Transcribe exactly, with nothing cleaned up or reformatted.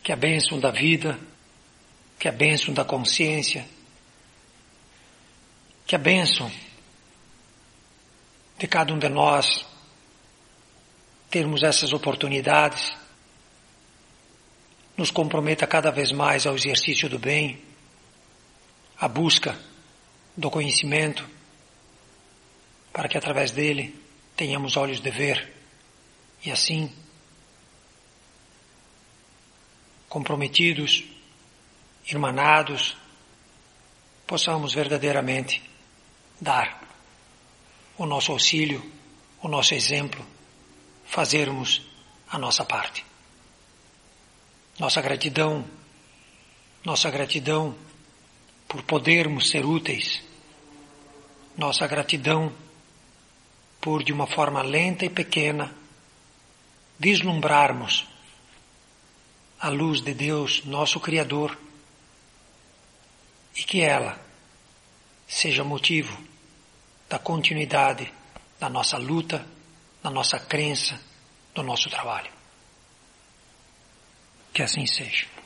que a bênção da vida, que a bênção da consciência, que a bênção de cada um de nós termos essas oportunidades nos comprometa cada vez mais ao exercício do bem, à busca do conhecimento, para que através dele tenhamos olhos de ver e assim, comprometidos, irmanados, possamos verdadeiramente dar o nosso auxílio, o nosso exemplo, fazermos a nossa parte. Nossa gratidão, nossa gratidão por podermos ser úteis, nossa gratidão por, de uma forma lenta e pequena, vislumbrarmos a luz de Deus, nosso Criador, e que ela seja motivo da continuidade da nossa luta, da nossa crença, do nosso trabalho. Que assim seja.